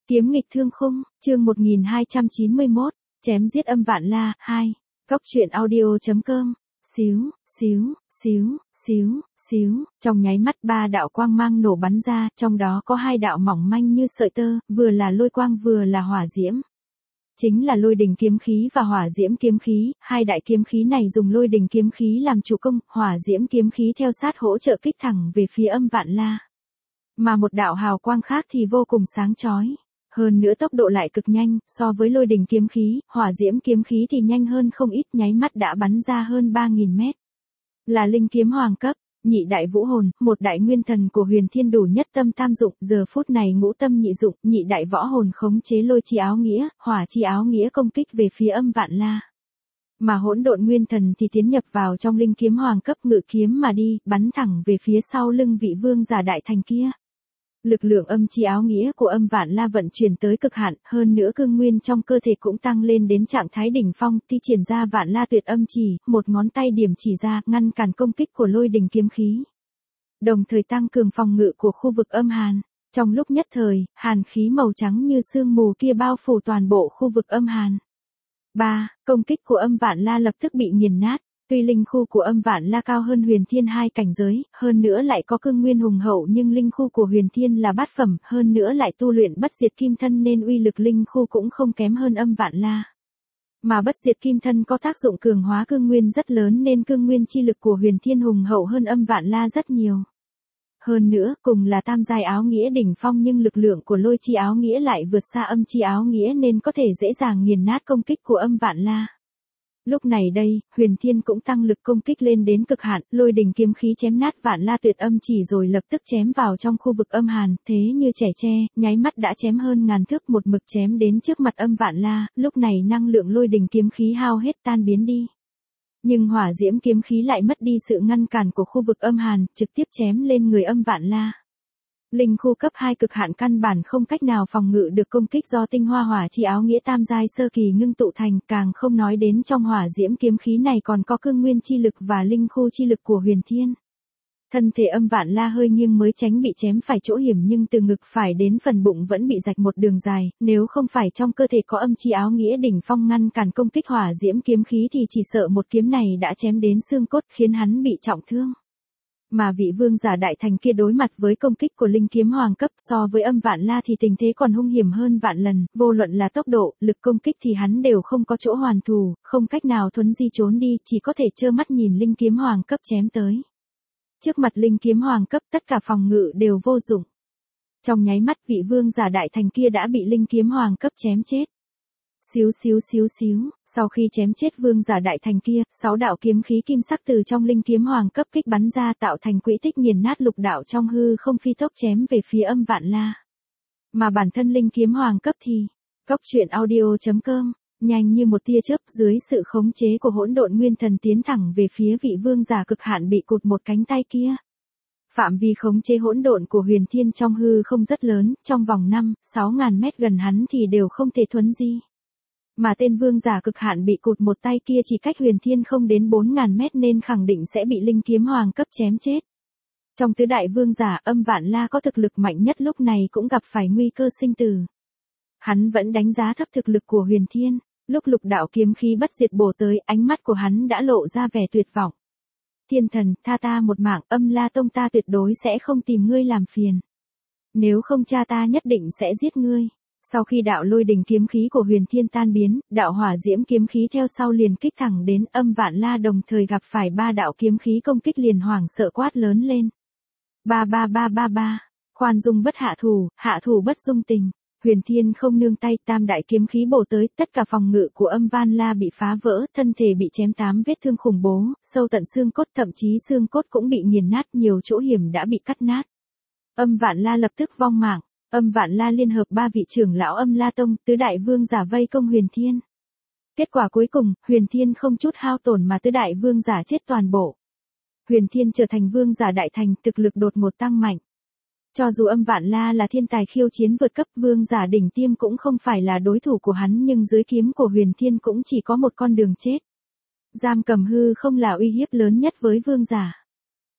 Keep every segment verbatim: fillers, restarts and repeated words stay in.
Kiếm nghịch thương khung, chương một nghìn hai trăm chín mươi mốt, chém giết âm vạn la, hai. Góc truyện audio.com, xíu, xíu, xíu, xíu, xíu, trong nháy mắt ba đạo quang mang nổ bắn ra, trong đó có hai đạo mỏng manh như sợi tơ, vừa là lôi quang vừa là hỏa diễm. Chính là lôi đình kiếm khí và hỏa diễm kiếm khí, hai đại kiếm khí này dùng lôi đình kiếm khí làm chủ công, hỏa diễm kiếm khí theo sát hỗ trợ kích thẳng về phía âm vạn la. Mà một đạo hào quang khác thì vô cùng sáng chói. Hơn nữa tốc độ lại cực nhanh, so với lôi đình kiếm khí, hỏa diễm kiếm khí thì nhanh hơn không ít, nháy mắt đã bắn ra hơn ba nghìn mét. Là linh kiếm hoàng cấp, nhị đại vũ hồn, một đại nguyên thần của huyền thiên đủ nhất tâm tam dụng, giờ phút này ngũ tâm nhị dụng, nhị đại võ hồn khống chế lôi chi áo nghĩa, hỏa chi áo nghĩa công kích về phía âm vạn la. Mà hỗn độn nguyên thần thì tiến nhập vào trong linh kiếm hoàng cấp ngự kiếm mà đi, bắn thẳng về phía sau lưng vị vương giả đại thành kia. Lực lượng âm chi áo nghĩa của âm vạn la vận chuyển tới cực hạn, hơn nữa cương nguyên trong cơ thể cũng tăng lên đến trạng thái đỉnh phong, thi triển ra vạn la tuyệt âm chỉ, một ngón tay điểm chỉ ra, ngăn cản công kích của lôi đình kiếm khí. Đồng thời tăng cường phòng ngự của khu vực âm hàn. Trong lúc nhất thời, hàn khí màu trắng như sương mù kia bao phủ toàn bộ khu vực âm hàn. ba. Công kích của âm vạn la lập tức bị nghiền nát. Tuy linh khu của âm vạn la cao hơn huyền thiên hai cảnh giới, hơn nữa lại có cương nguyên hùng hậu, nhưng linh khu của huyền thiên là bát phẩm, hơn nữa lại tu luyện bất diệt kim thân nên uy lực linh khu cũng không kém hơn âm vạn la. Mà bất diệt kim thân có tác dụng cường hóa cương nguyên rất lớn nên cương nguyên chi lực của huyền thiên hùng hậu hơn âm vạn la rất nhiều. Hơn nữa, cùng là tam giai áo nghĩa đỉnh phong nhưng lực lượng của lôi chi áo nghĩa lại vượt xa âm chi áo nghĩa nên có thể dễ dàng nghiền nát công kích của âm vạn la. Lúc này đây, huyền thiên cũng tăng lực công kích lên đến cực hạn, lôi đình kiếm khí chém nát vạn la tuyệt âm chỉ rồi lập tức chém vào trong khu vực âm hàn, thế như trẻ tre, nháy mắt đã chém hơn ngàn thước, một mực chém đến trước mặt âm vạn la, lúc này năng lượng lôi đình kiếm khí hao hết tan biến đi. Nhưng hỏa diễm kiếm khí lại mất đi sự ngăn cản của khu vực âm hàn, trực tiếp chém lên người âm vạn la. Linh khu cấp hai cực hạn căn bản không cách nào phòng ngự được công kích do tinh hoa hỏa chi áo nghĩa tam giai sơ kỳ ngưng tụ thành, càng không nói đến trong hỏa diễm kiếm khí này còn có cương nguyên chi lực và linh khu chi lực của huyền thiên. Thân thể âm vạn la hơi nghiêng mới tránh bị chém phải chỗ hiểm, nhưng từ ngực phải đến phần bụng vẫn bị rạch một đường dài, nếu không phải trong cơ thể có âm chi áo nghĩa đỉnh phong ngăn cản công kích hỏa diễm kiếm khí thì chỉ sợ một kiếm này đã chém đến xương cốt khiến hắn bị trọng thương. Mà vị vương giả đại thành kia đối mặt với công kích của linh kiếm hoàng cấp so với âm vạn la thì tình thế còn hung hiểm hơn vạn lần, vô luận là tốc độ, lực công kích thì hắn đều không có chỗ hoàn thủ, không cách nào thuấn di trốn đi, chỉ có thể trơ mắt nhìn linh kiếm hoàng cấp chém tới. Trước mặt linh kiếm hoàng cấp tất cả phòng ngự đều vô dụng. Trong nháy mắt vị vương giả đại thành kia đã bị linh kiếm hoàng cấp chém chết. Xíu xíu xíu xíu, sau khi chém chết vương giả đại thành kia, sáu đạo kiếm khí kim sắc từ trong linh kiếm hoàng cấp kích bắn ra tạo thành quỹ tích nghiền nát lục đạo trong hư không phi tốc chém về phía âm vạn la. Mà bản thân linh kiếm hoàng cấp thì, góc truyện audio.com, nhanh như một tia chớp dưới sự khống chế của hỗn độn nguyên thần tiến thẳng về phía vị vương giả cực hạn bị cụt một cánh tay kia. Phạm vi khống chế hỗn độn của huyền thiên trong hư không rất lớn, trong vòng năm, sáu ngàn mét gần hắn thì đều không thể thuấn di. Mà tên vương giả cực hạn bị cụt một tay kia chỉ cách huyền thiên không đến bốn ngàn mét nên khẳng định sẽ bị linh kiếm hoàng cấp chém chết. Trong tứ đại vương giả, âm vạn la có thực lực mạnh nhất lúc này cũng gặp phải nguy cơ sinh tử. Hắn vẫn đánh giá thấp thực lực của huyền thiên, lúc lục đạo kiếm khí bất diệt bổ tới, ánh mắt của hắn đã lộ ra vẻ tuyệt vọng. Thiên thần, tha ta một mạng, âm la tông ta tuyệt đối sẽ không tìm ngươi làm phiền. Nếu không cha ta nhất định sẽ giết ngươi. Sau khi đạo lôi đình kiếm khí của huyền thiên tan biến, đạo hỏa diễm kiếm khí theo sau liền kích thẳng đến âm vạn la, đồng thời gặp phải ba đạo kiếm khí công kích liền hoảng sợ quát lớn lên. Ba ba ba ba ba, khoan dung bất hạ thủ, hạ thủ bất dung tình. Huyền thiên không nương tay, tam đại kiếm khí bổ tới, tất cả phòng ngự của âm vạn la bị phá vỡ, thân thể bị chém tám vết thương khủng bố, sâu tận xương cốt, thậm chí xương cốt cũng bị nghiền nát, nhiều chỗ hiểm đã bị cắt nát. Âm vạn la lập tức vong mạng. Âm vạn la liên hợp ba vị trưởng lão âm la tông, tứ đại vương giả vây công huyền thiên. Kết quả cuối cùng, huyền thiên không chút hao tổn mà tứ đại vương giả chết toàn bộ. Huyền thiên trở thành vương giả đại thành, thực lực đột ngột tăng mạnh. Cho dù âm vạn la là thiên tài khiêu chiến vượt cấp, vương giả đỉnh tiêm cũng không phải là đối thủ của hắn, nhưng dưới kiếm của huyền thiên cũng chỉ có một con đường chết. Giam cầm hư không là uy hiếp lớn nhất với vương giả.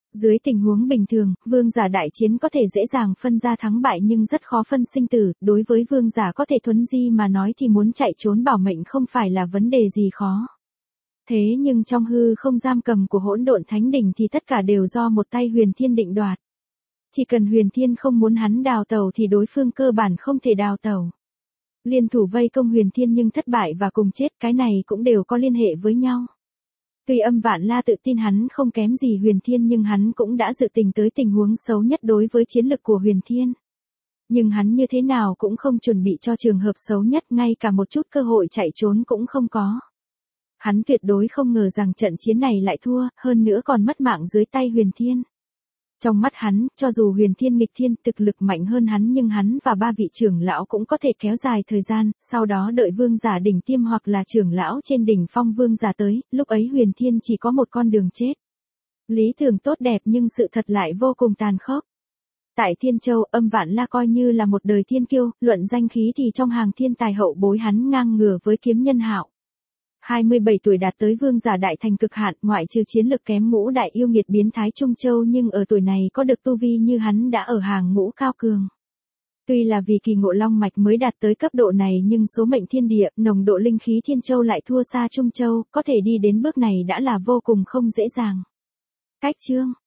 Dưới tình huống bình thường, vương giả đại chiến có thể dễ dàng phân ra thắng bại nhưng rất khó phân sinh tử, đối với vương giả có thể thuấn di mà nói thì muốn chạy trốn bảo mệnh không phải là vấn đề gì khó. Thế nhưng trong hư không giam cầm của hỗn độn thánh đỉnh thì tất cả đều do một tay Huyền Thiên định đoạt. Chỉ cần Huyền Thiên không muốn hắn đào tẩu thì đối phương cơ bản không thể đào tẩu. Liên thủ vây công Huyền Thiên nhưng thất bại và cùng chết, cái này cũng đều có liên hệ với nhau. Tuy Âm Vạn La tự tin hắn không kém gì Huyền Thiên nhưng hắn cũng đã dự tính tới tình huống xấu nhất đối với chiến lực của Huyền Thiên. Nhưng hắn như thế nào cũng không chuẩn bị cho trường hợp xấu nhất, ngay cả một chút cơ hội chạy trốn cũng không có. Hắn tuyệt đối không ngờ rằng trận chiến này lại thua, hơn nữa còn mất mạng dưới tay Huyền Thiên. Trong mắt hắn, cho dù Huyền Thiên nghịch thiên thực lực mạnh hơn hắn nhưng hắn và ba vị trưởng lão cũng có thể kéo dài thời gian, sau đó đợi vương giả đỉnh tiêm hoặc là trưởng lão trên đỉnh phong vương giả tới, lúc ấy Huyền Thiên chỉ có một con đường chết. Lý tưởng tốt đẹp nhưng sự thật lại vô cùng tàn khốc. Tại Thiên Châu, Âm Vạn La coi như là một đời thiên kiêu, luận danh khí thì trong hàng thiên tài hậu bối hắn ngang ngửa với Kiếm Nhân Hạo. hai mươi bảy tuổi đạt tới vương giả đại thành cực hạn, ngoại trừ chiến lực kém ngũ đại yêu nghiệt biến thái Trung Châu nhưng ở tuổi này có được tu vi như hắn đã ở hàng ngũ cao cường. Tuy là vì kỳ ngộ long mạch mới đạt tới cấp độ này nhưng số mệnh thiên địa, nồng độ linh khí Thiên Châu lại thua xa Trung Châu, có thể đi đến bước này đã là vô cùng không dễ dàng. Cách chương